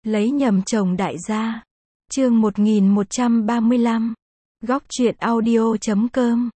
Lấy nhầm chồng đại gia. Chương 1135. Góc truyện audio.com.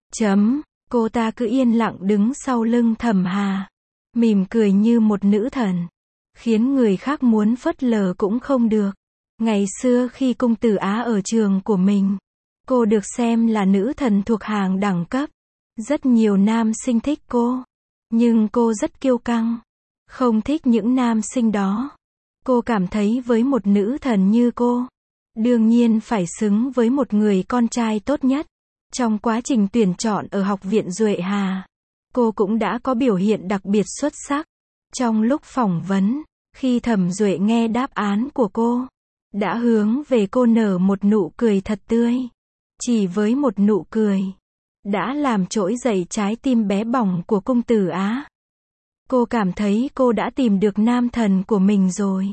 Cô ta cứ yên lặng đứng sau lưng Thẩm Hà, mỉm cười như một nữ thần, khiến người khác muốn phớt lờ cũng không được. Ngày xưa khi Cung Tử Á ở trường của mình, cô được xem là nữ thần thuộc hàng đẳng cấp. Rất nhiều nam sinh thích cô, nhưng cô rất kiêu căng, không thích những nam sinh đó. Cô cảm thấy với một nữ thần như cô, đương nhiên phải xứng với một người con trai tốt nhất. Trong quá trình tuyển chọn ở Học viện Duệ Hà, cô cũng đã có biểu hiện đặc biệt xuất sắc. Trong lúc phỏng vấn, khi Thẩm Duệ nghe đáp án của cô, đã hướng về cô nở một nụ cười thật tươi. Chỉ với một nụ cười, đã làm trỗi dậy trái tim bé bỏng của Cung Tử Á. Cô cảm thấy cô đã tìm được nam thần của mình rồi.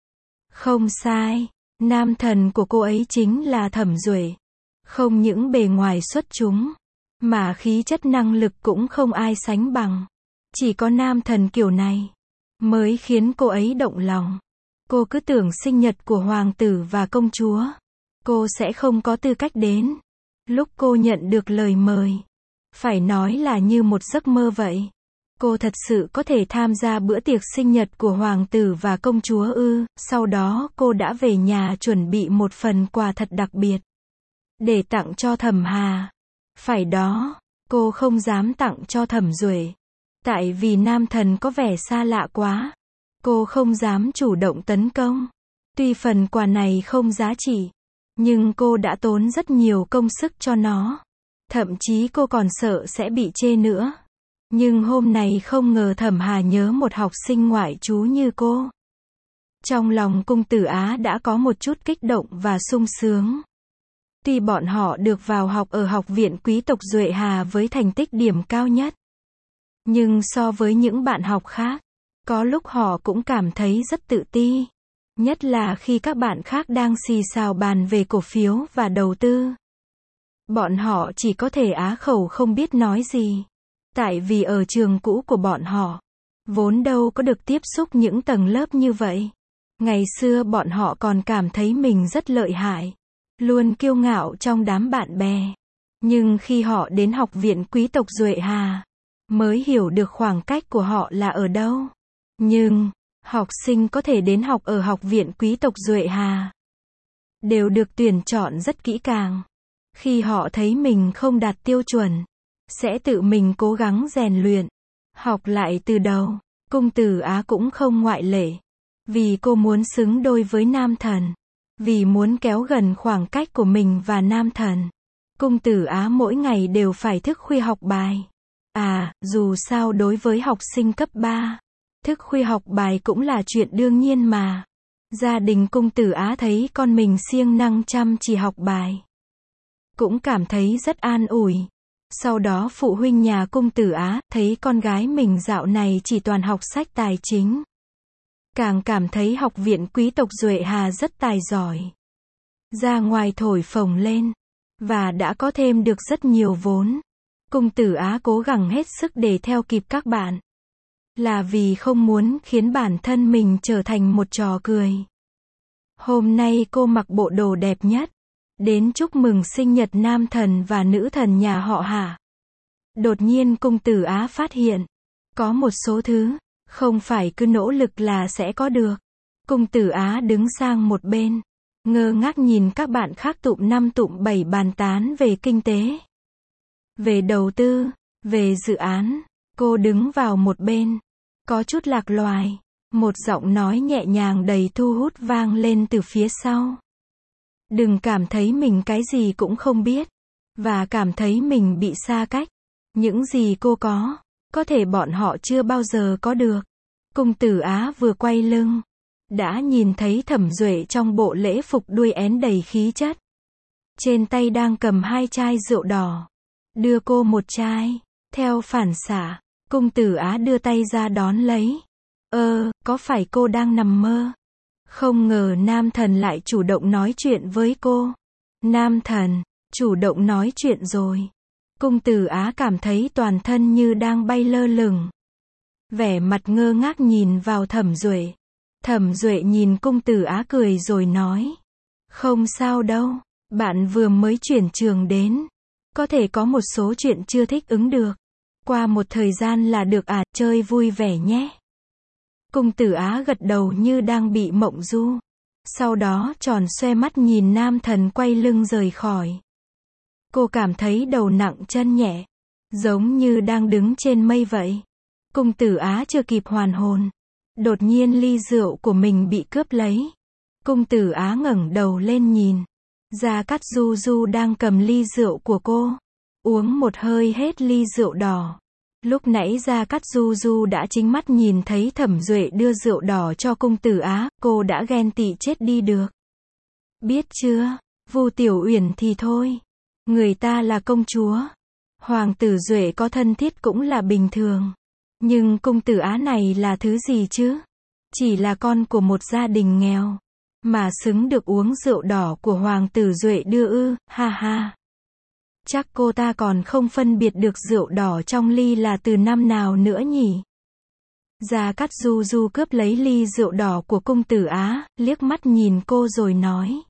Không sai, nam thần của cô ấy chính là Thẩm Duệ. Không những bề ngoài xuất chúng, mà khí chất năng lực cũng không ai sánh bằng. Chỉ có nam thần kiểu này mới khiến cô ấy động lòng. Cô cứ tưởng sinh nhật của hoàng tử và công chúa, cô sẽ không có tư cách đến. Lúc cô nhận được lời mời, phải nói là như một giấc mơ vậy. Cô thật sự có thể tham gia bữa tiệc sinh nhật của hoàng tử và công chúa ư? Sau đó cô đã về nhà chuẩn bị một phần quà thật đặc biệt để tặng cho Thẩm Hà. Phải đó, cô không dám tặng cho Thẩm Duệ, tại vì nam thần có vẻ xa lạ quá. Cô không dám chủ động tấn công. Tuy phần quà này không giá trị, nhưng cô đã tốn rất nhiều công sức cho nó. Thậm chí cô còn sợ sẽ bị chê nữa. Nhưng hôm nay không ngờ Thẩm Hà nhớ một học sinh ngoại trú như cô. Trong lòng Cung Tử Á đã có một chút kích động và sung sướng. Tuy bọn họ được vào học ở Học viện Quý tộc Duệ Hà với thành tích điểm cao nhất, nhưng so với những bạn học khác, có lúc họ cũng cảm thấy rất tự ti. Nhất là khi các bạn khác đang xì xào bàn về cổ phiếu và đầu tư. Bọn họ chỉ có thể á khẩu không biết nói gì. Tại vì ở trường cũ của bọn họ, vốn đâu có được tiếp xúc những tầng lớp như vậy. Ngày xưa bọn họ còn cảm thấy mình rất lợi hại, luôn kiêu ngạo trong đám bạn bè. Nhưng khi họ đến Học viện Quý tộc Duệ Hà, mới hiểu được khoảng cách của họ là ở đâu. Nhưng, học sinh có thể đến học ở Học viện Quý tộc Duệ Hà, đều được tuyển chọn rất kỹ càng. Khi họ thấy mình không đạt tiêu chuẩn, sẽ tự mình cố gắng rèn luyện, học lại từ đầu. Cung Tử Á cũng không ngoại lệ. Vì cô muốn xứng đôi với nam thần, vì muốn kéo gần khoảng cách của mình và nam thần, Cung Tử Á mỗi ngày đều phải thức khuya học bài. Dù sao đối với học sinh cấp 3, thức khuya học bài cũng là chuyện đương nhiên mà. Gia đình Cung Tử Á thấy con mình siêng năng chăm chỉ học bài, cũng cảm thấy rất an ủi. Sau đó phụ huynh nhà Cung Tử Á thấy con gái mình dạo này chỉ toàn học sách tài chính, càng cảm thấy Học viện Quý tộc Duệ Hà rất tài giỏi, ra ngoài thổi phồng lên, và đã có thêm được rất nhiều vốn. Cung Tử Á cố gắng hết sức để theo kịp các bạn, là vì không muốn khiến bản thân mình trở thành một trò cười. Hôm nay cô mặc bộ đồ đẹp nhất, đến chúc mừng sinh nhật nam thần và nữ thần nhà họ Hạ. Đột nhiên Cung Tử Á phát hiện, có một số thứ, không phải cứ nỗ lực là sẽ có được. Cung Tử Á đứng sang một bên, ngơ ngác nhìn các bạn khác tụm năm tụm bảy bàn tán về kinh tế, về đầu tư, về dự án. Cô đứng vào một bên, có chút lạc loài. Một giọng nói nhẹ nhàng đầy thu hút vang lên từ phía sau. Đừng cảm thấy mình cái gì cũng không biết, và cảm thấy mình bị xa cách. Những gì cô có thể bọn họ chưa bao giờ có được. Cung Tử Á vừa quay lưng, đã nhìn thấy Thẩm Duệ trong bộ lễ phục đuôi én đầy khí chất. Trên tay đang cầm 2 chai rượu đỏ, đưa cô một chai. Theo phản xạ, Cung Tử Á đưa tay ra đón lấy. Có phải cô đang nằm mơ? Không ngờ nam thần lại chủ động nói chuyện với cô. Nam thần, chủ động nói chuyện rồi. Cung Tử Á cảm thấy toàn thân như đang bay lơ lửng. Vẻ mặt ngơ ngác nhìn vào Thẩm Duệ. Thẩm Duệ nhìn Cung Tử Á cười rồi nói. Không sao đâu, bạn vừa mới chuyển trường đến. Có thể có một số chuyện chưa thích ứng được. Qua một thời gian là được à, chơi vui vẻ nhé. Cung Tử Á gật đầu như đang bị mộng du. Sau đó tròn xoe mắt nhìn nam thần quay lưng rời khỏi. Cô cảm thấy đầu nặng chân nhẹ, giống như đang đứng trên mây vậy. Cung Tử Á chưa kịp hoàn hồn. Đột nhiên ly rượu của mình bị cướp lấy. Cung Tử Á ngẩng đầu lên nhìn. Gia Cát Du Du đang cầm ly rượu của cô. Uống một hơi hết ly rượu đỏ. Lúc nãy Gia Cát Du Du đã chính mắt nhìn thấy Thẩm Duệ đưa rượu đỏ cho Cung Tử Á, cô đã ghen tị chết đi được. Biết chưa, Vu Tiểu Uyển thì thôi. Người ta là công chúa. Hoàng tử Duệ có thân thiết cũng là bình thường. Nhưng Cung Tử Á này là thứ gì chứ? Chỉ là con của một gia đình nghèo. Mà xứng được uống rượu đỏ của Hoàng tử Duệ đưa ư, ha ha. Chắc cô ta còn không phân biệt được rượu đỏ trong ly là từ năm nào nữa nhỉ? Gia Cát Du Du cướp lấy ly rượu đỏ của Cung Tử Á, liếc mắt nhìn cô rồi nói.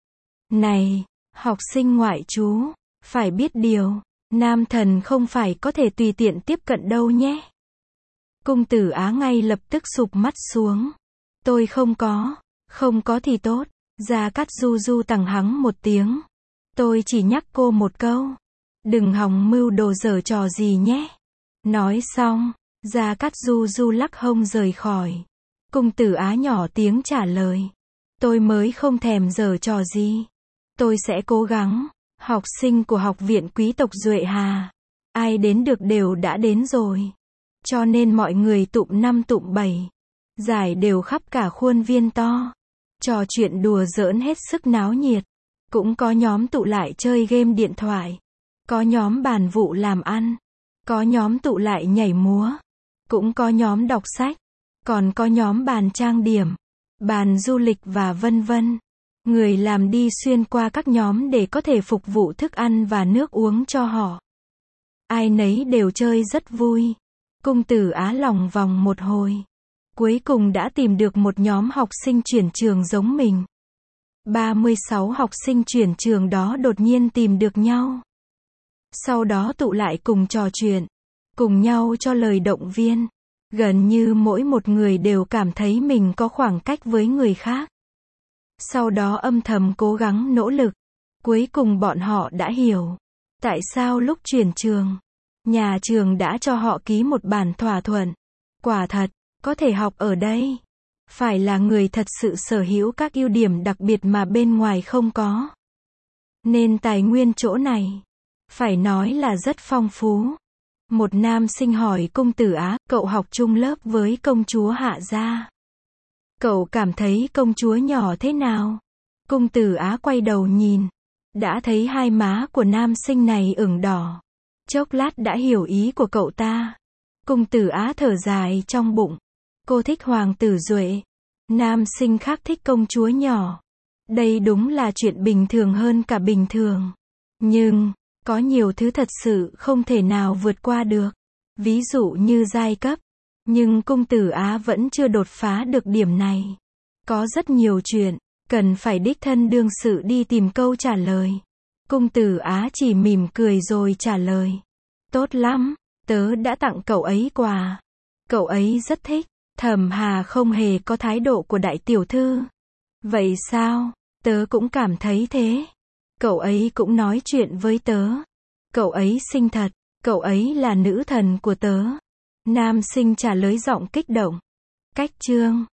Này, học sinh ngoại trú, phải biết điều, nam thần không phải có thể tùy tiện tiếp cận đâu nhé. Cung Tử Á ngay lập tức sụp mắt xuống. Tôi không có thì tốt. Gia Cát Du Du tằng hắng một tiếng. Tôi chỉ nhắc cô một câu. Đừng hòng mưu đồ giở trò gì nhé. Nói xong, Gia Cát Du Du lắc hông rời khỏi. Cung Tử Á nhỏ tiếng trả lời. Tôi mới không thèm giở trò gì. Tôi sẽ cố gắng. Học sinh của học viện quý tộc Duệ Hà. Ai đến được đều đã đến rồi. Cho nên mọi người tụm năm tụm bảy. Giải đều khắp cả khuôn viên to. Trò chuyện đùa giỡn hết sức náo nhiệt. Cũng có nhóm tụ lại chơi game điện thoại. Có nhóm bàn vụ làm ăn. Có nhóm tụ lại nhảy múa. Cũng có nhóm đọc sách. Còn có nhóm bàn trang điểm. Bàn du lịch và vân vân. Người làm đi xuyên qua các nhóm để có thể phục vụ thức ăn và nước uống cho họ. Ai nấy đều chơi rất vui. Cung Tử Á lòng vòng một hồi. Cuối cùng đã tìm được một nhóm học sinh chuyển trường giống mình. 36 học sinh chuyển trường đó đột nhiên tìm được nhau. Sau đó tụ lại cùng trò chuyện. Cùng nhau cho lời động viên. Gần như mỗi một người đều cảm thấy mình có khoảng cách với người khác. Sau đó âm thầm cố gắng nỗ lực. Cuối cùng bọn họ đã hiểu. Tại sao lúc chuyển trường, nhà trường đã cho họ ký một bản thỏa thuận. Quả thật, có thể học ở đây. Phải là người thật sự sở hữu các ưu điểm đặc biệt mà bên ngoài không có. Nên tài nguyên chỗ này, phải nói là rất phong phú. Một nam sinh hỏi Cung Tử Á, cậu học chung lớp với công chúa Hạ gia. Cậu cảm thấy công chúa nhỏ thế nào? Cung Tử Á quay đầu nhìn. Đã thấy hai má của nam sinh này ửng đỏ. Chốc lát đã hiểu ý của cậu ta. Cung Tử Á thở dài trong bụng. Cô thích Hoàng tử Duệ. Nam sinh khác thích công chúa nhỏ. Đây đúng là chuyện bình thường hơn cả bình thường. Nhưng, có nhiều thứ thật sự không thể nào vượt qua được. Ví dụ như giai cấp. Nhưng Cung Tử Á vẫn chưa đột phá được điểm này. Có rất nhiều chuyện, cần phải đích thân đương sự đi tìm câu trả lời. Cung Tử Á chỉ mỉm cười rồi trả lời. Tốt lắm, tớ đã tặng cậu ấy quà. Cậu ấy rất thích. Thẩm Hà không hề có thái độ của đại tiểu thư. Vậy sao? Tớ cũng cảm thấy thế. Cậu ấy cũng nói chuyện với tớ. Cậu ấy xinh thật. Cậu ấy là nữ thần của tớ. Nam sinh trả lời giọng kích động. Cách chương